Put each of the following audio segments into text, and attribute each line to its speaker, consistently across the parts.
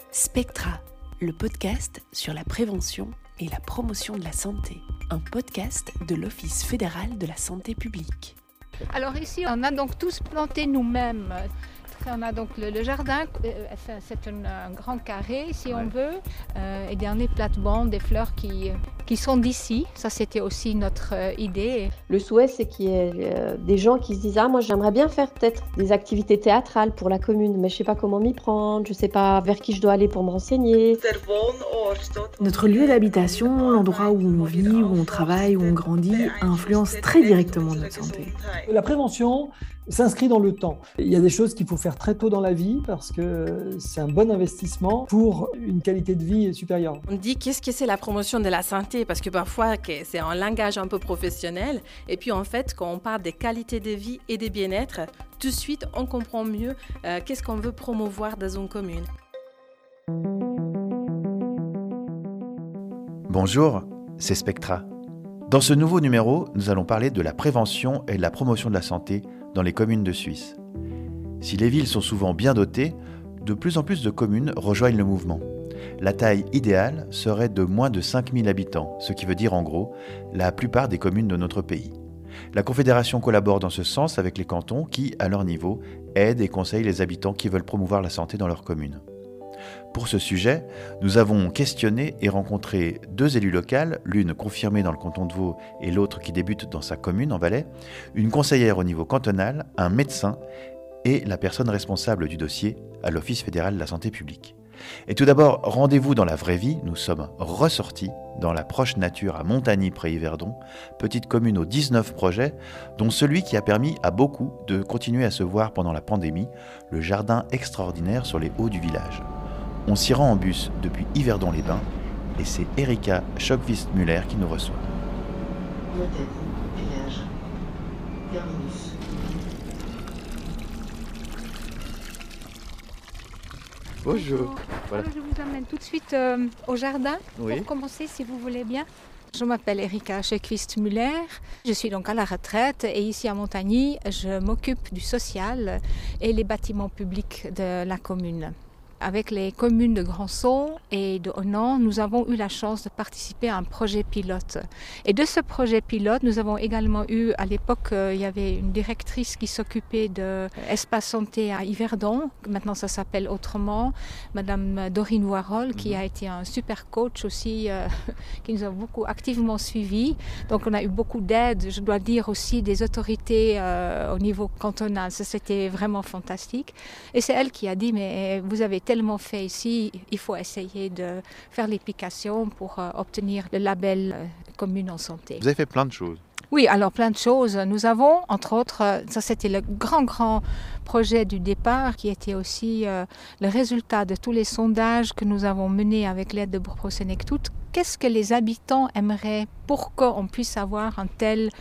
Speaker 1: Spectra, le podcast sur la prévention et la promotion de la santé. Un podcast de l'Office fédéral de la santé publique.
Speaker 2: Alors ici, on a donc tous planté nous-mêmes. On a donc le jardin, c'est un grand carré si on veut, et dans les plates-bandes, des fleurs qui sont d'ici. Ça, c'était aussi notre idée.
Speaker 3: Le souhait, c'est qu'il y ait des gens qui se disent « Ah, moi, j'aimerais bien faire peut-être des activités théâtrales pour la commune, mais je ne sais pas comment m'y prendre, je ne sais pas vers qui je dois aller pour me renseigner. »
Speaker 4: Notre lieu d'habitation, l'endroit où on vit, où on travaille, où on grandit, influence très directement notre santé.
Speaker 5: La prévention s'inscrit dans le temps. Il y a des choses qu'il faut faire très tôt dans la vie parce que c'est un bon investissement pour une qualité de vie supérieure.
Speaker 6: On dit qu'est-ce que c'est la promotion de la santé parce que parfois c'est un langage un peu professionnel et puis en fait quand on parle des qualités de vie et des bien-être, tout de suite on comprend mieux qu'est-ce qu'on veut promouvoir dans une commune.
Speaker 7: Bonjour, c'est Spectra. Dans ce nouveau numéro, nous allons parler de la prévention et de la promotion de la santé dans les communes de Suisse. Si les villes sont souvent bien dotées, de plus en plus de communes rejoignent le mouvement. La taille idéale serait de moins de 5000 habitants, ce qui veut dire en gros la plupart des communes de notre pays. La Confédération collabore dans ce sens avec les cantons qui, à leur niveau, aident et conseillent les habitants qui veulent promouvoir la santé dans leur commune. Pour ce sujet, nous avons questionné et rencontré deux élus locales, l'une confirmée dans le canton de Vaud et l'autre qui débute dans sa commune en Valais, une conseillère au niveau cantonal, un médecin et la personne responsable du dossier à l'Office fédéral de la santé publique. Et tout d'abord, rendez-vous dans la vraie vie, nous sommes ressortis dans la proche nature à Montagny près Yverdon, petite commune aux 19 projets, dont celui qui a permis à beaucoup de continuer à se voir pendant la pandémie, le jardin extraordinaire sur les hauts du village. On s'y rend en bus depuis Yverdon-les-Bains et c'est Erika Schockvist-Müller qui nous reçoit.
Speaker 2: Bonjour. Voilà. Je vous amène tout de suite au jardin pour commencer si vous voulez bien. Je m'appelle Erika Schockvist-Müller, je suis donc à la retraite et ici à Montagny, je m'occupe du social et les bâtiments publics de la commune. Avec les communes de Grandson et de Honan, nous avons eu la chance de participer à un projet pilote. Et de ce projet pilote, nous avons également eu, à l'époque, il y avait une directrice qui s'occupait de l'espace santé à Yverdon. Maintenant, ça s'appelle autrement. Madame Dorine Voirol, qui a été un super coach aussi, qui nous a beaucoup activement suivis. Donc, on a eu beaucoup d'aide, je dois dire aussi, des autorités au niveau cantonal. Ça, c'était vraiment fantastique. Et c'est elle qui a dit, mais vous avez tellement fait ici, il faut essayer de faire l'application pour obtenir le label commune en santé.
Speaker 7: Vous avez fait plein de choses.
Speaker 2: Oui, alors plein de choses. Nous avons, entre autres, ça c'était le grand projet du départ qui était aussi le résultat de tous les sondages que nous avons menés avec l'aide de Pro-Senectut. Qu'est-ce que les habitants aimeraient pour qu'on puisse avoir une telle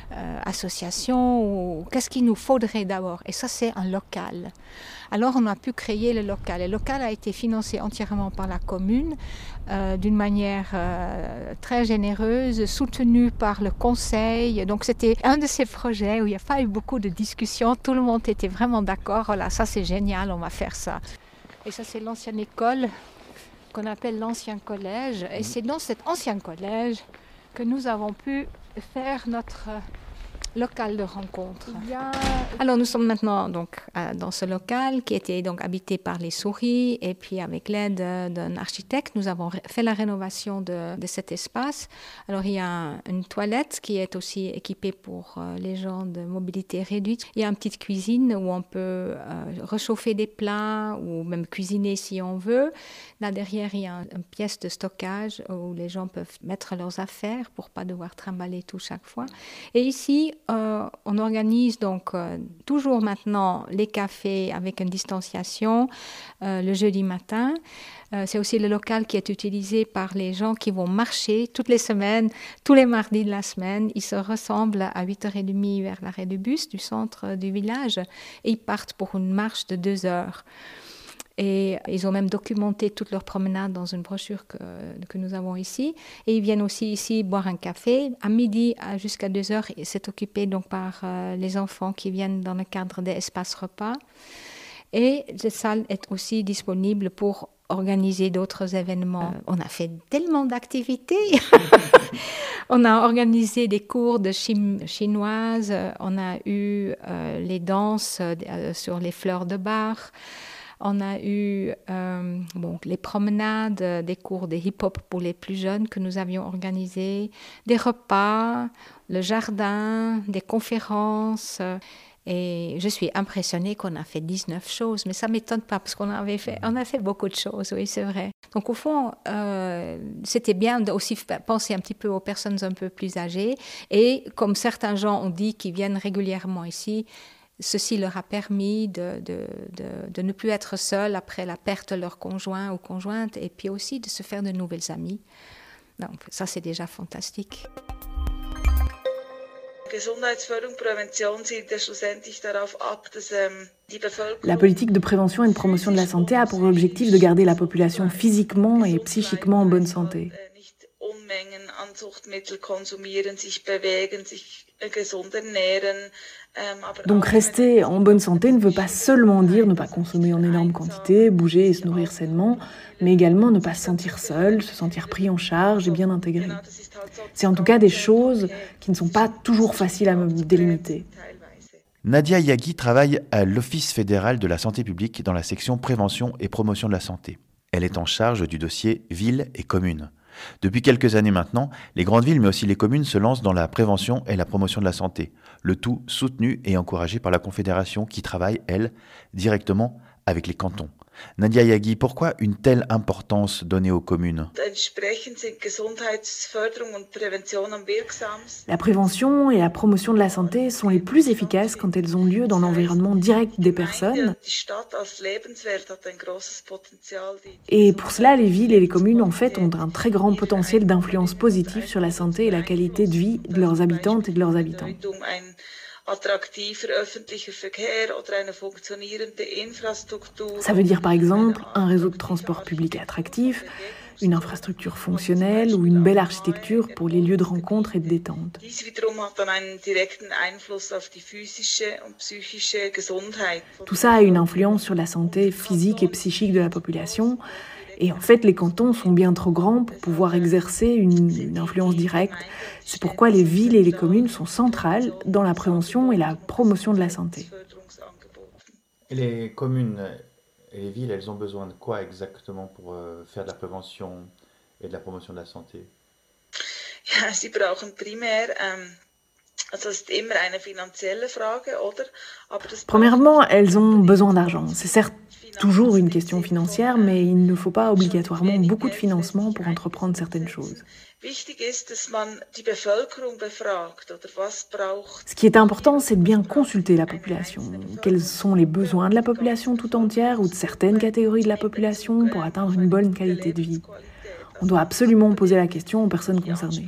Speaker 2: association ou qu'est-ce qu'il nous faudrait d'abord? Et ça, c'est un local. Alors, on a pu créer le local. Le local a été financé entièrement par la commune d'une manière très généreuse, soutenu par le conseil. Donc, c'était un de ces projets où il n'y a pas eu beaucoup de discussions. Tout le monde était vraiment d'accord. Voilà, ça, c'est génial, on va faire ça. Et ça, c'est l'ancienne école qu'on appelle l'ancien collège. Et c'est dans cet ancien collège que nous avons pu faire notre local de rencontre. Alors nous sommes maintenant donc dans ce local qui était donc habité par les souris et puis avec l'aide d'un architecte, nous avons fait la rénovation de cet espace. Alors il y a une toilette qui est aussi équipée pour les gens de mobilité réduite. Il y a une petite cuisine où on peut réchauffer des plats ou même cuisiner si on veut. Là derrière, il y a une pièce de stockage où les gens peuvent mettre leurs affaires pour pas devoir trimballer tout chaque fois. Et ici, on organise donc toujours maintenant les cafés avec une distanciation le jeudi matin. C'est aussi le local qui est utilisé par les gens qui vont marcher toutes les semaines, tous les mardis de la semaine. Ils se ressemblent à 8h30 vers l'arrêt du bus du centre du village et ils partent pour une marche de 2 heures. Et ils ont même documenté toute leur promenade dans une brochure que nous avons ici. Et ils viennent aussi ici boire un café. À midi jusqu'à 2 heures, c'est occupé donc par les enfants qui viennent dans le cadre des espaces repas. Et cette salle est aussi disponible pour organiser d'autres événements. On a fait tellement d'activités. On a organisé des cours de chinoise, on a eu les danses sur les fleurs de Bach, on a eu les promenades, des cours de hip-hop pour les plus jeunes que nous avions organisés, des repas, le jardin, des conférences. Et je suis impressionnée qu'on a fait 19 choses, mais ça ne m'étonne pas parce qu'on a fait beaucoup de choses, oui, c'est vrai. Donc au fond, c'était bien aussi penser un petit peu aux personnes un peu plus âgées. Et comme certains gens ont dit qui viennent régulièrement ici, ceci leur a permis de ne plus être seuls après la perte de leur conjoint ou conjointe et puis aussi de se faire de nouvelles amies. Donc ça, c'est déjà fantastique.
Speaker 4: La politique de prévention et de promotion de la santé a pour objectif de garder la population physiquement et psychiquement en bonne santé. Donc rester en bonne santé ne veut pas seulement dire ne pas consommer en énorme quantité, bouger et se nourrir sainement, mais également ne pas se sentir seul, se sentir pris en charge et bien intégré. C'est en tout cas des choses qui ne sont pas toujours faciles à délimiter.
Speaker 7: Nadia Yaghi travaille à l'Office fédéral de la santé publique dans la section prévention et promotion de la santé. Elle est en charge du dossier villes et communes. Depuis quelques années maintenant, les grandes villes mais aussi les communes se lancent dans la prévention et la promotion de la santé, le tout soutenu et encouragé par la Confédération qui travaille, elle, directement avec les cantons. Nadia Yaghi, pourquoi une telle importance donnée aux communes ?
Speaker 4: La prévention et la promotion de la santé sont les plus efficaces quand elles ont lieu dans l'environnement direct des personnes. Et pour cela, les villes et les communes, en fait, ont un très grand potentiel d'influence positive sur la santé et la qualité de vie de leurs habitantes et de leurs habitants. Ça veut dire par exemple un réseau de transport public attractif, une infrastructure fonctionnelle ou une belle architecture pour les lieux de rencontre et de détente. Tout ça a une influence sur la santé physique et psychique de la population. Et en fait, les cantons sont bien trop grands pour pouvoir exercer une influence directe. C'est pourquoi les villes et les communes sont centrales dans la prévention et la promotion de la santé.
Speaker 7: Et les communes et les villes, elles ont besoin de quoi exactement pour faire de la prévention et de la promotion de la santé ?
Speaker 4: Premièrement, elles ont besoin d'argent. C'est certes toujours une question financière, mais il ne faut pas obligatoirement beaucoup de financement pour entreprendre certaines choses. Ce qui est important, c'est de bien consulter la population. Quels sont les besoins de la population tout entière ou de certaines catégories de la population pour atteindre une bonne qualité de vie. On doit absolument poser la question aux personnes concernées.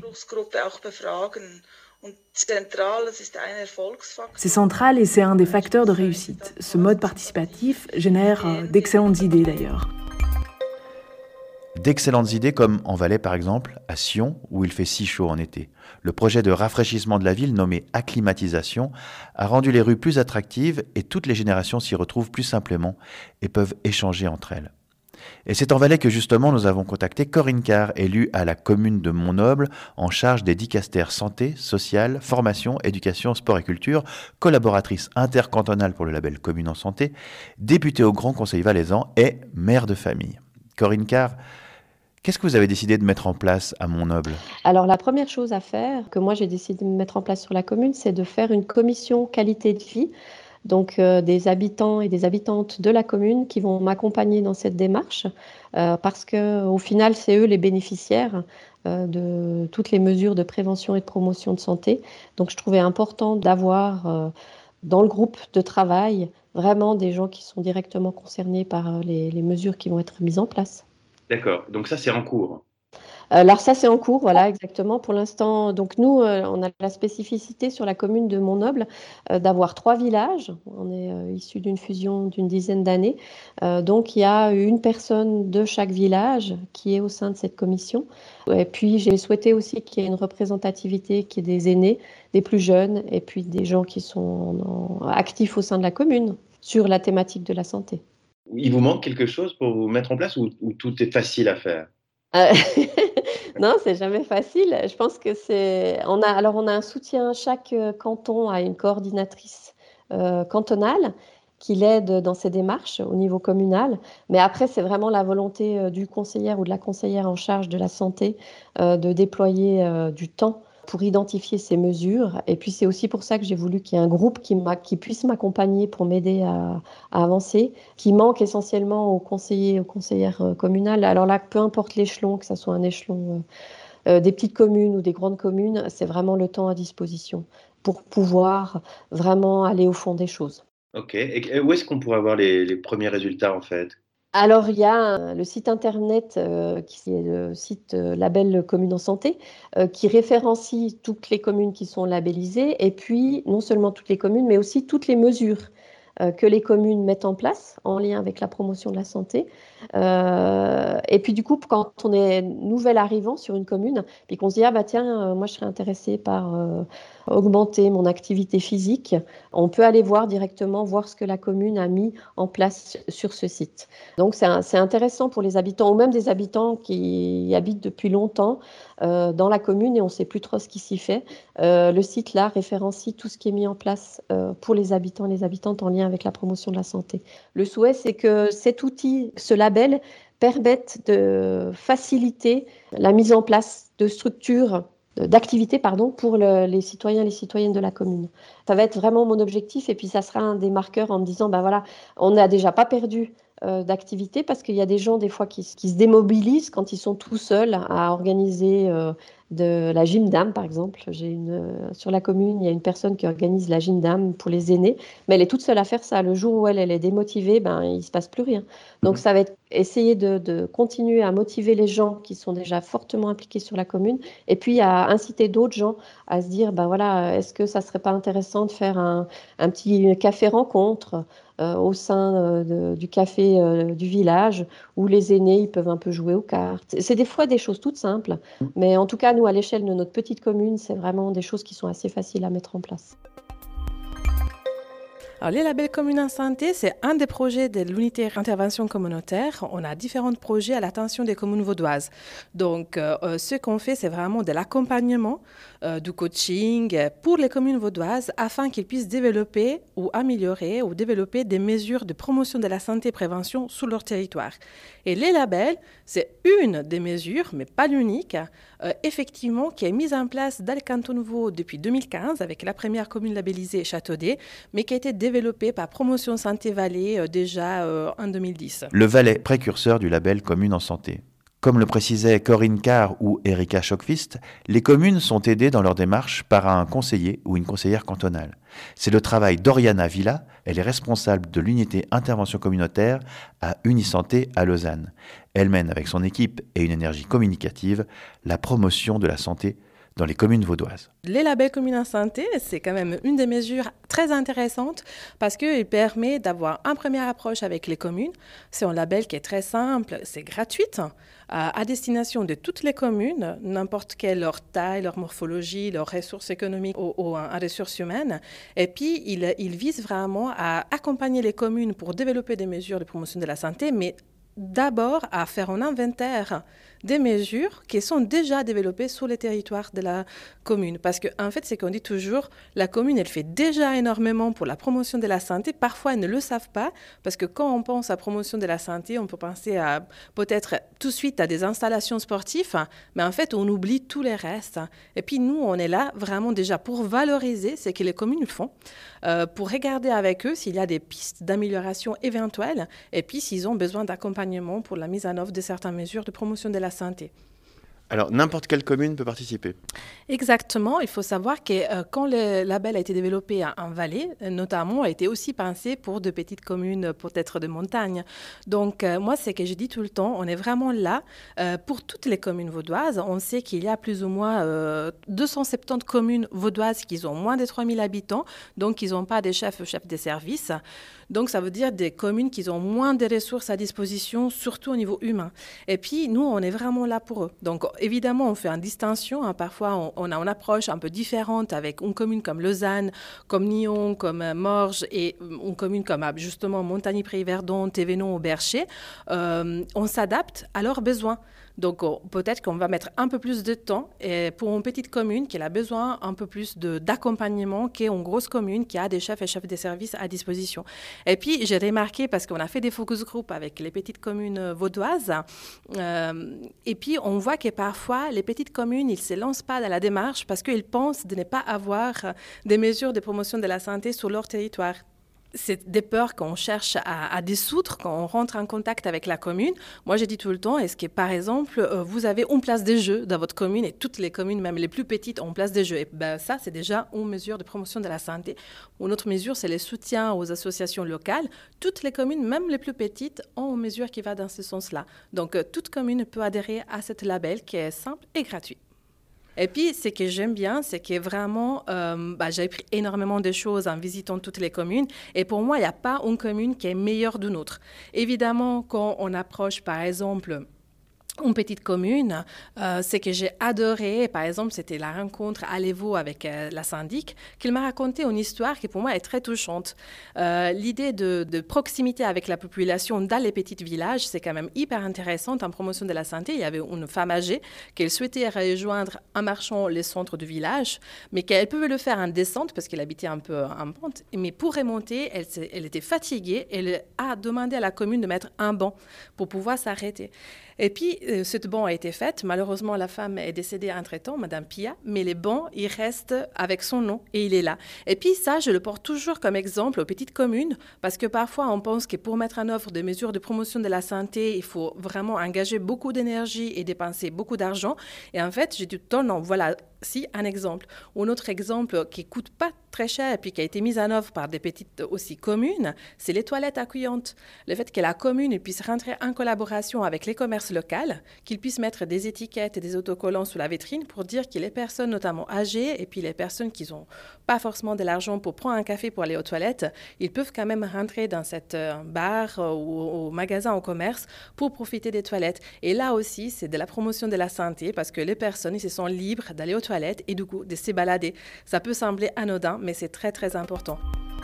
Speaker 4: C'est central et c'est un des facteurs de réussite. Ce mode participatif génère d'excellentes idées d'ailleurs.
Speaker 7: D'excellentes idées comme en Valais par exemple, à Sion, où il fait si chaud en été. Le projet de rafraîchissement de la ville nommé acclimatisation a rendu les rues plus attractives et toutes les générations s'y retrouvent plus simplement et peuvent échanger entre elles. Et c'est en Valais que justement nous avons contacté Corinne Carr, élue à la commune de Montnoble, en charge des dicastères santé, sociale, formation, éducation, sport et culture, collaboratrice intercantonale pour le label Commune en Santé, députée au Grand Conseil valaisan et mère de famille. Corinne Carr, qu'est-ce que vous avez décidé de mettre en place à Montnoble ?
Speaker 3: Alors la première chose à faire, que moi j'ai décidé de mettre en place sur la commune, c'est de faire une commission qualité de vie. Donc des habitants et des habitantes de la commune qui vont m'accompagner dans cette démarche parce qu'au final, c'est eux les bénéficiaires de toutes les mesures de prévention et de promotion de santé. Donc je trouvais important d'avoir dans le groupe de travail vraiment des gens qui sont directement concernés par les mesures qui vont être mises en place.
Speaker 7: D'accord, donc ça c'est en cours.
Speaker 3: Alors ça, c'est en cours, voilà, exactement. Pour l'instant, donc nous, on a la spécificité sur la commune de Montnoble d'avoir 3 villages. On est issu d'une fusion d'une dizaine d'années. Donc il y a une personne de chaque village qui est au sein de cette commission. Et puis j'ai souhaité aussi qu'il y ait une représentativité qui est des aînés, des plus jeunes et puis des gens qui sont actifs au sein de la commune. sur la thématique de la santé.
Speaker 7: Il vous manque quelque chose pour vous mettre en place ou tout est facile à faire?
Speaker 3: Non, c'est jamais facile. Je pense que on a un soutien. Chaque canton a une coordinatrice cantonale qui l'aide dans ses démarches au niveau communal. Mais après, c'est vraiment la volonté du conseiller ou de la conseillère en charge de la santé de déployer du temps pour identifier ces mesures. Et puis, c'est aussi pour ça que j'ai voulu qu'il y ait un groupe qui puisse m'accompagner pour m'aider à avancer, qui manque essentiellement aux conseillers et aux conseillères communales. Alors là, peu importe l'échelon, que ce soit un échelon des petites communes ou des grandes communes, c'est vraiment le temps à disposition pour pouvoir vraiment aller au fond des choses.
Speaker 7: Ok. Et où est-ce qu'on pourrait avoir les premiers résultats en fait?
Speaker 3: Alors, il y a le site internet qui est le site Label Commune en Santé, qui référencie toutes les communes qui sont labellisées, et puis non seulement toutes les communes, mais aussi toutes les mesures que les communes mettent en place en lien avec la promotion de la santé. Et puis du coup, quand on est nouvel arrivant sur une commune, puis qu'on se dit, ah bah tiens, moi je serais intéressée par augmenter mon activité physique, on peut aller voir directement, voir ce que la commune a mis en place sur ce site. Donc c'est intéressant pour les habitants, ou même des habitants qui habitent depuis longtemps dans la commune et on ne sait plus trop ce qui s'y fait. Le site là référencie tout ce qui est mis en place pour les habitants et les habitantes en lien avec la promotion de la santé. Le souhait, c'est que cet outil, ce label, permette de faciliter la mise en place de structures, d'activités pour les citoyens et les citoyennes de la commune. Ça va être vraiment mon objectif et puis ça sera un des marqueurs en me disant, ben voilà, on n'a déjà pas perdu d'activité parce qu'il y a des gens des fois qui se démobilisent quand ils sont tout seuls à organiser de la gym d'âme par exemple. Sur la commune, il y a une personne qui organise la gym d'âme pour les aînés, mais elle est toute seule à faire ça. Le jour où elle est démotivée, ben il se passe plus rien. Donc ça va être essayer de continuer à motiver les gens qui sont déjà fortement impliqués sur la commune et puis à inciter d'autres gens à se dire ben voilà, est-ce que ça serait pas intéressant de faire un petit café rencontre au sein du café du village où les aînés ils peuvent un peu jouer aux cartes. C'est des fois des choses toutes simples, mais en tout cas nous à l'échelle de notre petite commune, c'est vraiment des choses qui sont assez faciles à mettre en place.
Speaker 6: Alors, les labels communes en santé, c'est un des projets de l'unité intervention communautaire. On a différents projets à l'attention des communes vaudoises. Donc, ce qu'on fait, c'est vraiment de l'accompagnement, du coaching pour les communes vaudoises afin qu'ils puissent développer ou améliorer ou développer des mesures de promotion de la santé et prévention sur leur territoire. Et les labels, c'est une des mesures, mais pas l'unique, effectivement, qui est mise en place dans le canton de Vaud depuis 2015 avec la première commune labellisée Châteaudet, mais qui a été développée par Promotion Santé Valais déjà en 2010.
Speaker 7: Le Valais, précurseur du label Commune en Santé. Comme le précisaient Corinne Carr ou Erika Schockfist, les communes sont aidées dans leur démarche par un conseiller ou une conseillère cantonale. C'est le travail d'Oriana Villa, elle est responsable de l'unité intervention communautaire à Unisanté à Lausanne. Elle mène avec son équipe et une énergie communicative la promotion de la santé dans les communes vaudoises.
Speaker 6: Les labels communes en santé, c'est quand même une des mesures très intéressantes parce qu'il permet d'avoir une première approche avec les communes. C'est un label qui est très simple, c'est gratuit, à destination de toutes les communes, n'importe quelle leur taille, leur morphologie, leurs ressources économiques ou ressources humaines. Et puis, il vise vraiment à accompagner les communes pour développer des mesures de promotion de la santé, mais d'abord à faire un inventaire des mesures qui sont déjà développées sur les territoires de la commune. Parce qu'en fait, c'est qu'on dit toujours, la commune, elle fait déjà énormément pour la promotion de la santé. Parfois, elles ne le savent pas, parce que quand on pense à promotion de la santé, on peut penser à peut-être tout de suite à des installations sportives, mais en fait, on oublie tous les restes. Et puis, nous, on est là vraiment déjà pour valoriser ce que les communes font, pour regarder avec eux s'il y a des pistes d'amélioration éventuelles, et puis s'ils ont besoin d'accompagnement pour la mise en œuvre de certaines mesures de promotion de la santé.
Speaker 7: Alors, n'importe quelle commune peut participer?
Speaker 6: Exactement. Il faut savoir que quand le label a été développé en Valais, notamment, a été aussi pensé pour de petites communes, peut-être de montagne. Donc, moi, c'est que je dis tout le temps, on est vraiment là pour toutes les communes vaudoises. On sait qu'il y a plus ou moins 270 communes vaudoises qui ont moins de 3000 habitants, donc ils n'ont pas des chefs des services. Donc, ça veut dire des communes qui ont moins de ressources à disposition, surtout au niveau humain. Et puis, nous, on est vraiment là pour eux. Donc, évidemment, on fait une distinction. Hein. Parfois, on a une approche un peu différente avec une commune comme Lausanne, comme Nyon, comme Morges et une commune comme justement Montagny-Prairie-Verdon, Thévenon ou Bercher. On s'adapte à leurs besoins. Donc, peut-être qu'on va mettre un peu plus de temps pour une petite commune qui a besoin un peu plus d'accompagnement qu'une grosse commune qui a des chefs et chefs de service à disposition. Et puis, j'ai remarqué, parce qu'on a fait des focus group avec les petites communes vaudoises, et puis on voit que parfois, les petites communes, ils ne se lancent pas dans la démarche parce qu'ils pensent de ne pas avoir des mesures de promotion de la santé sur leur territoire. C'est des peurs qu'on cherche à dissoudre quand on rentre en contact avec la commune. Moi, j'ai dit tout le temps, est-ce que, par exemple, vous avez une place des jeux dans votre commune et toutes les communes, même les plus petites, ont place des jeux. Et ça, c'est déjà une mesure de promotion de la santé. Une autre mesure, c'est le soutien aux associations locales. Toutes les communes, même les plus petites, ont une mesure qui va dans ce sens-là. Donc, toute commune peut adhérer à ce label qui est simple et gratuit. Et puis, ce que j'aime bien, c'est que vraiment, j'ai appris énormément de choses en visitant toutes les communes. Et pour moi, il n'y a pas une commune qui est meilleure d'une autre. Évidemment, quand on approche, par exemple, une petite commune, ce que j'ai adoré, par exemple, c'était la rencontre à l'Evo avec la syndic, qu'il m'a raconté une histoire qui pour moi est très touchante. L'idée de proximité avec la population dans les petits villages, c'est quand même hyper intéressant en promotion de la santé. Il y avait une femme âgée qui souhaitait rejoindre en marchant les centres du village, mais qu'elle pouvait le faire en descente parce qu'elle habitait un peu en pente. Mais pour remonter, elle était fatiguée. Elle a demandé à la commune de mettre un banc pour pouvoir s'arrêter. Et puis, cette banc a été faite. Malheureusement, la femme est décédée entre-temps, Madame Pia, mais les bancs, il reste avec son nom et il est là. Et puis ça, je le porte toujours comme exemple aux petites communes parce que parfois, on pense que pour mettre en œuvre des mesures de promotion de la santé, il faut vraiment engager beaucoup d'énergie et dépenser beaucoup d'argent. Et en fait, j'ai dit, non, voilà, si, un exemple. Un autre exemple qui ne coûte pas très cher et puis qui a été mis en œuvre par des petites aussi communes, c'est les toilettes accueillantes. Le fait que la commune puisse rentrer en collaboration avec les commerces locaux, qu'ils puissent mettre des étiquettes et des autocollants sous la vitrine pour dire que les personnes, notamment âgées, et puis les personnes qui n'ont pas forcément de l'argent pour prendre un café pour aller aux toilettes, ils peuvent quand même rentrer dans cette bar ou au magasin, au commerce, pour profiter des toilettes. Et là aussi, c'est de la promotion de la santé parce que les personnes, ils se sont libres d'aller aux toilettes et du coup, de se balader. Ça peut sembler anodin, mais c'est très, très important.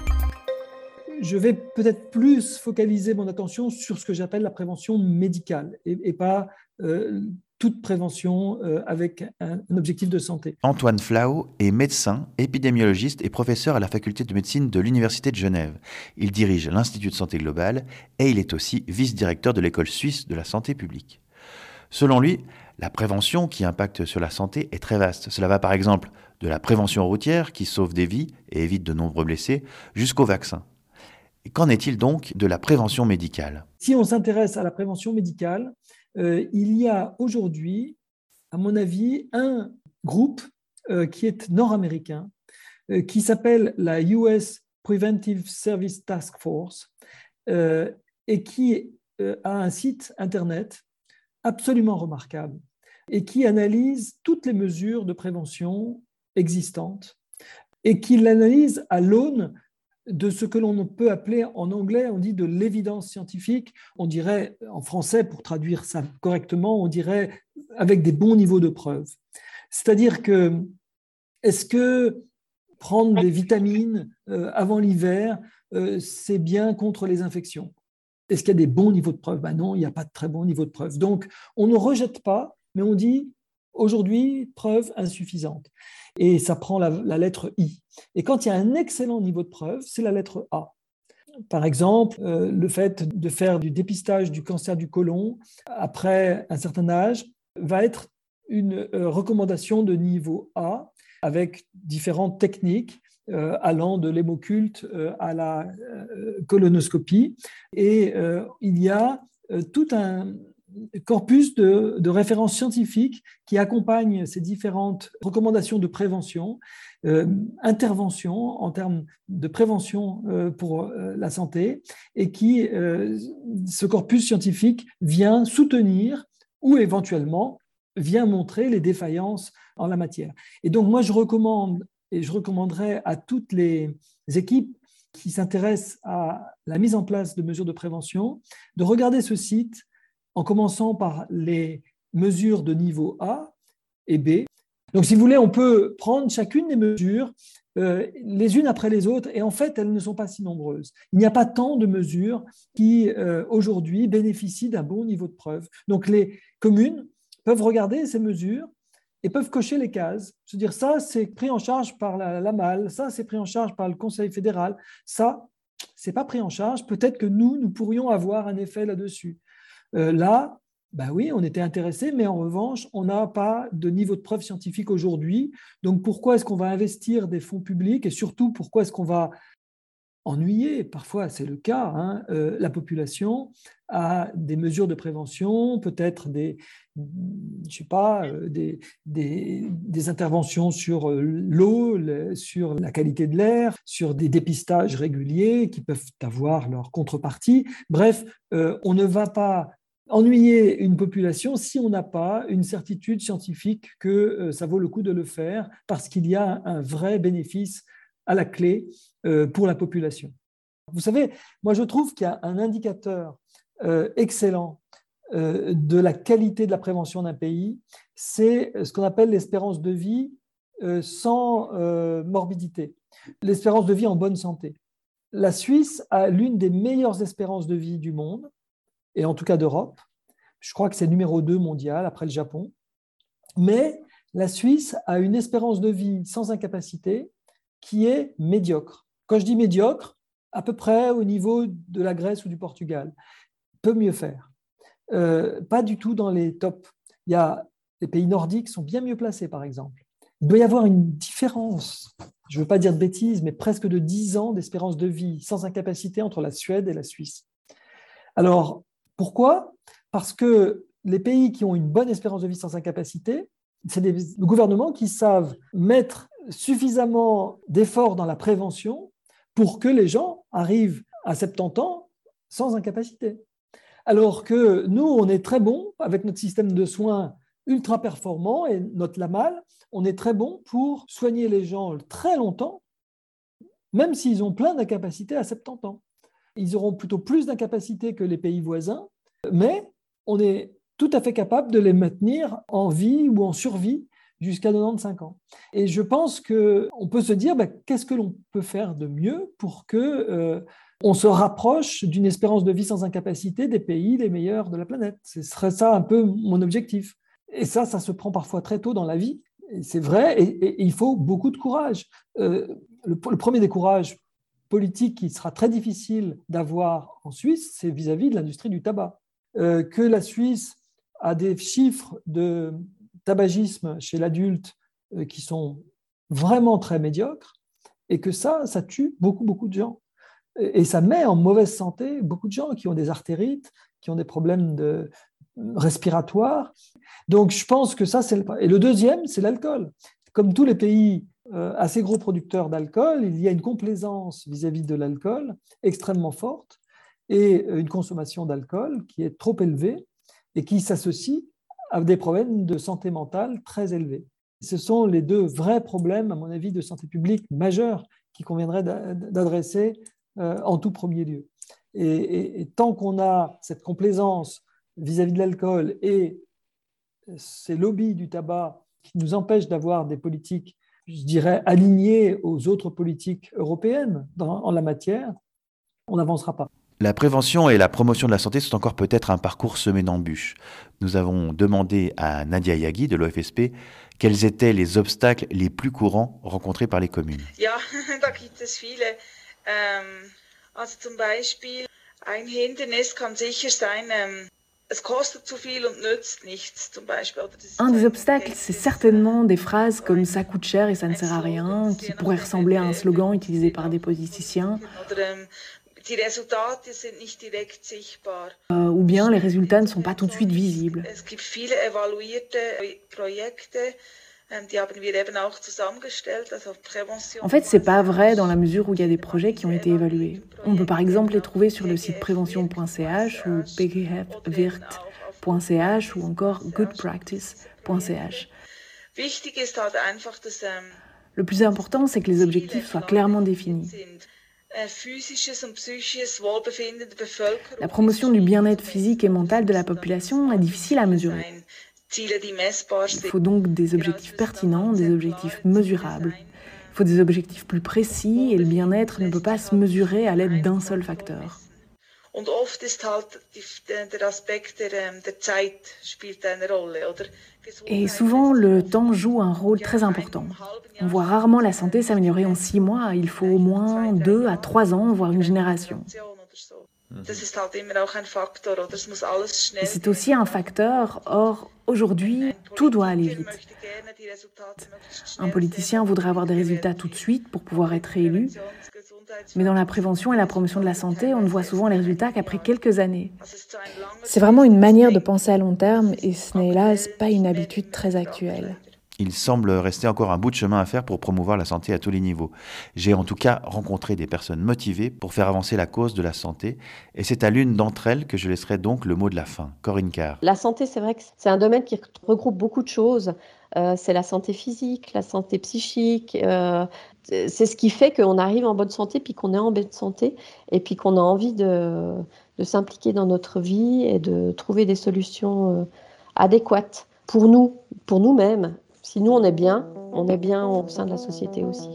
Speaker 5: Je vais peut-être plus focaliser mon attention sur ce que j'appelle la prévention médicale et pas toute prévention avec un objectif de santé.
Speaker 7: Antoine Flau est médecin, épidémiologiste et professeur à la faculté de médecine de l'Université de Genève. Il dirige l'Institut de santé globale et il est aussi vice-directeur de l'École suisse de la santé publique. Selon lui, la prévention qui impacte sur la santé est très vaste. Cela va par exemple de la prévention routière qui sauve des vies et évite de nombreux blessés jusqu'au vaccin. Et qu'en est-il donc de la prévention médicale ?
Speaker 5: Si on s'intéresse à la prévention médicale, il y a aujourd'hui, à mon avis, un groupe qui est nord-américain, qui s'appelle la US Preventive Service Task Force et qui a un site Internet absolument remarquable et qui analyse toutes les mesures de prévention existantes et qui l'analyse à l'aune de ce que l'on peut appeler en anglais, on dit de l'évidence scientifique, on dirait en français, pour traduire ça correctement, on dirait avec des bons niveaux de preuve. C'est-à-dire que, est-ce que prendre des vitamines avant l'hiver, c'est bien contre les infections ? Est-ce qu'il y a des bons niveaux de preuve ? Ben non, il n'y a pas de très bons niveaux de preuve. Donc, on ne rejette pas, mais on dit aujourd'hui, preuve insuffisante. Et ça prend la lettre I. Et quand il y a un excellent niveau de preuve, c'est la lettre A. Par exemple, le fait de faire du dépistage du cancer du côlon après un certain âge va être une recommandation de niveau A avec différentes techniques allant de l'hémoculte à la colonoscopie. Et il y a tout un corpus de références scientifiques qui accompagnent ces différentes recommandations de prévention, intervention en termes de prévention pour la santé, et qui, ce corpus scientifique vient soutenir ou éventuellement vient montrer les défaillances en la matière. Et donc moi je recommande et je recommanderais à toutes les équipes qui s'intéressent à la mise en place de mesures de prévention de regarder ce site en commençant par les mesures de niveau A et B. Donc, si vous voulez, on peut prendre chacune des mesures les unes après les autres, et en fait, elles ne sont pas si nombreuses. Il n'y a pas tant de mesures qui, aujourd'hui, bénéficient d'un bon niveau de preuve. Donc, les communes peuvent regarder ces mesures et peuvent cocher les cases. Se dire, ça, c'est pris en charge par la MAL, ça, c'est pris en charge par le Conseil fédéral, ça, c'est pas pris en charge. Peut-être que nous pourrions avoir un effet là-dessus. Là, ben oui, on était intéressés, mais en revanche, on n'a pas de niveau de preuve scientifique aujourd'hui. Donc, pourquoi est-ce qu'on va investir des fonds publics et surtout, pourquoi est-ce qu'on va ennuyer, parfois c'est le cas, la population à des mesures de prévention, peut-être des interventions sur l'eau, sur la qualité de l'air, sur des dépistages réguliers qui peuvent avoir leur contrepartie. Bref, on ne va pas ennuyer une population si on n'a pas une certitude scientifique que ça vaut le coup de le faire parce qu'il y a un vrai bénéfice à la clé pour la population. Vous savez, moi je trouve qu'il y a un indicateur excellent de la qualité de la prévention d'un pays, c'est ce qu'on appelle l'espérance de vie sans morbidité, l'espérance de vie en bonne santé. La Suisse a l'une des meilleures espérances de vie du monde, et en tout cas d'Europe. Je crois que c'est numéro 2 mondial après le Japon. Mais la Suisse a une espérance de vie sans incapacité qui est médiocre. Quand je dis médiocre, à peu près au niveau de la Grèce ou du Portugal. Peut mieux faire. Pas du tout dans les tops. Il y a les pays nordiques sont bien mieux placés, par exemple. Il doit y avoir une différence, je ne veux pas dire de bêtises, mais presque de 10 ans d'espérance de vie sans incapacité entre la Suède et la Suisse. Alors, pourquoi ? Parce que les pays qui ont une bonne espérance de vie sans incapacité, c'est des gouvernements qui savent mettre suffisamment d'efforts dans la prévention pour que les gens arrivent à 70 ans sans incapacité. Alors que nous, on est très bons avec notre système de soins ultra performant et notre LAMAL, on est très bon pour soigner les gens très longtemps, même s'ils ont plein d'incapacités à 70 ans. Ils auront plutôt plus d'incapacités que les pays voisins, mais on est tout à fait capable de les maintenir en vie ou en survie jusqu'à 95 ans. Et je pense qu'on peut se dire, qu'est-ce que l'on peut faire de mieux pour qu'on se rapproche d'une espérance de vie sans incapacité des pays les meilleurs de la planète. Ce serait ça un peu mon objectif. Et ça se prend parfois très tôt dans la vie. Et c'est vrai, et il faut beaucoup de courage. Le premier des courages politiques qui sera très difficile d'avoir en Suisse, c'est vis-à-vis de l'industrie du tabac. Que la Suisse a des chiffres de tabagisme chez l'adulte qui sont vraiment très médiocres et que ça tue beaucoup de gens. Et ça met en mauvaise santé beaucoup de gens qui ont des artérites, qui ont des problèmes respiratoires. Donc, je pense que ça, c'est Et le deuxième, c'est l'alcool. Comme tous les pays assez gros producteurs d'alcool, il y a une complaisance vis-à-vis de l'alcool extrêmement forte et une consommation d'alcool qui est trop élevée et qui s'associe à des problèmes de santé mentale très élevés. Ce sont les deux vrais problèmes, à mon avis, de santé publique majeurs qu'il conviendrait d'adresser en tout premier lieu. Et tant qu'on a cette complaisance vis-à-vis de l'alcool et ces lobbies du tabac qui nous empêchent d'avoir des politiques, je dirais, alignées aux autres politiques européennes en la matière, on n'avancera pas.
Speaker 7: La prévention et la promotion de la santé sont encore peut-être un parcours semé d'embûches. Nous avons demandé à Nadia Yaghi de l'OFSP quels étaient les obstacles les plus courants rencontrés par les communes.
Speaker 8: Ja, da gibt es viele. Also zum Beispiel, ein Hindernis kann sicher sein, es kostet zu viel und nützt nichts, zum Beispiel.
Speaker 4: Un des obstacles, c'est certainement des phrases comme « ça coûte cher et ça ne sert à rien », qui pourraient ressembler à un slogan utilisé par des politiciens. Ou bien les résultats ne sont pas tout de suite visibles. En fait, c'est pas vrai dans la mesure où il y a des projets qui ont été évalués. On peut par exemple les trouver sur le site prévention.ch ou pghfwirkt.ch ou encore goodpractice.ch. Le plus important, c'est que les objectifs soient clairement définis. La promotion du bien-être physique et mental de la population est difficile à mesurer. Il faut donc des objectifs pertinents, des objectifs mesurables. Il faut des objectifs plus précis et le bien-être ne peut pas se mesurer à l'aide d'un seul facteur. Et souvent, le temps joue un rôle très important. On voit rarement la santé s'améliorer en 6 mois. Il faut au moins 2 à 3 ans, voire une génération. Et c'est aussi un facteur. Or, aujourd'hui, tout doit aller vite. Un politicien voudrait avoir des résultats tout de suite pour pouvoir être réélu. Mais dans la prévention et la promotion de la santé, on ne voit souvent les résultats qu'après quelques années.
Speaker 9: C'est vraiment une manière de penser à long terme et ce n'est hélas pas une habitude très actuelle.
Speaker 7: Il semble rester encore un bout de chemin à faire pour promouvoir la santé à tous les niveaux. J'ai en tout cas rencontré des personnes motivées pour faire avancer la cause de la santé et c'est à l'une d'entre elles que je laisserai donc le mot de la fin. Corinne Carr.
Speaker 3: La santé, c'est vrai que c'est un domaine qui regroupe beaucoup de choses. C'est la santé physique, la santé psychique. C'est ce qui fait qu'on arrive en bonne santé, puis qu'on est en bonne santé, et puis qu'on a envie de s'impliquer dans notre vie et de trouver des solutions adéquates pour nous-mêmes. Si nous, on est bien au sein de la société aussi.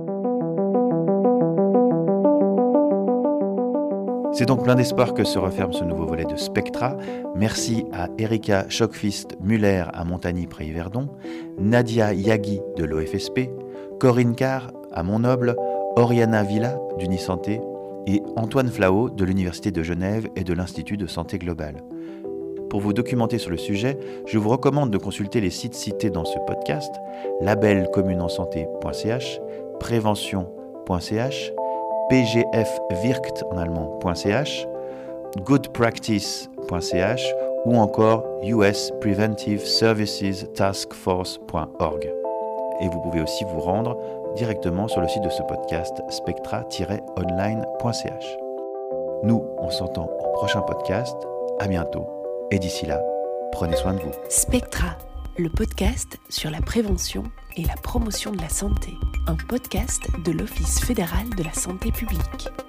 Speaker 7: C'est donc plein d'espoir que se referme ce nouveau volet de Spectra. Merci à Erika Schockfist-Müller à Montagny-Pré-Yverdon, Nadia Yaghi de l'OFSP, Corinne Carr à Montnoble, Oriana Villa d'Unisanté et Antoine Flao de l'Université de Genève et de l'Institut de santé globale. Pour vous documenter sur le sujet, je vous recommande de consulter les sites cités dans ce podcast, labelcommuneansanté.ch, prévention.ch, pgfwirkt en allemand.ch, goodpractice.ch ou encore uspreventiveservicestaskforce.org. Et vous pouvez aussi vous rendre directement sur le site de ce podcast, spectra-online.ch. Nous, on s'entend au prochain podcast. À bientôt. Et d'ici là, prenez soin de vous.
Speaker 1: Spectra, le podcast sur la prévention et la promotion de la santé. Un podcast de l'Office fédéral de la santé publique.